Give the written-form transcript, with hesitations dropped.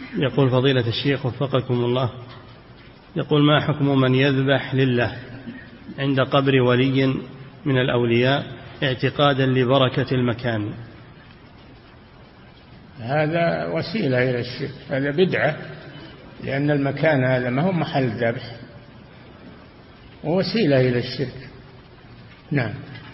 يقول فضيلة الشيخ وفقكم الله، يقول ما حكم من يذبح لله عند قبر ولي من الأولياء اعتقادا لبركة المكان؟ هذا وسيلة إلى الشرك، هذا بدعة، لأن المكان هذا ما هو محل ذبح، ووسيلة إلى الشرك. نعم.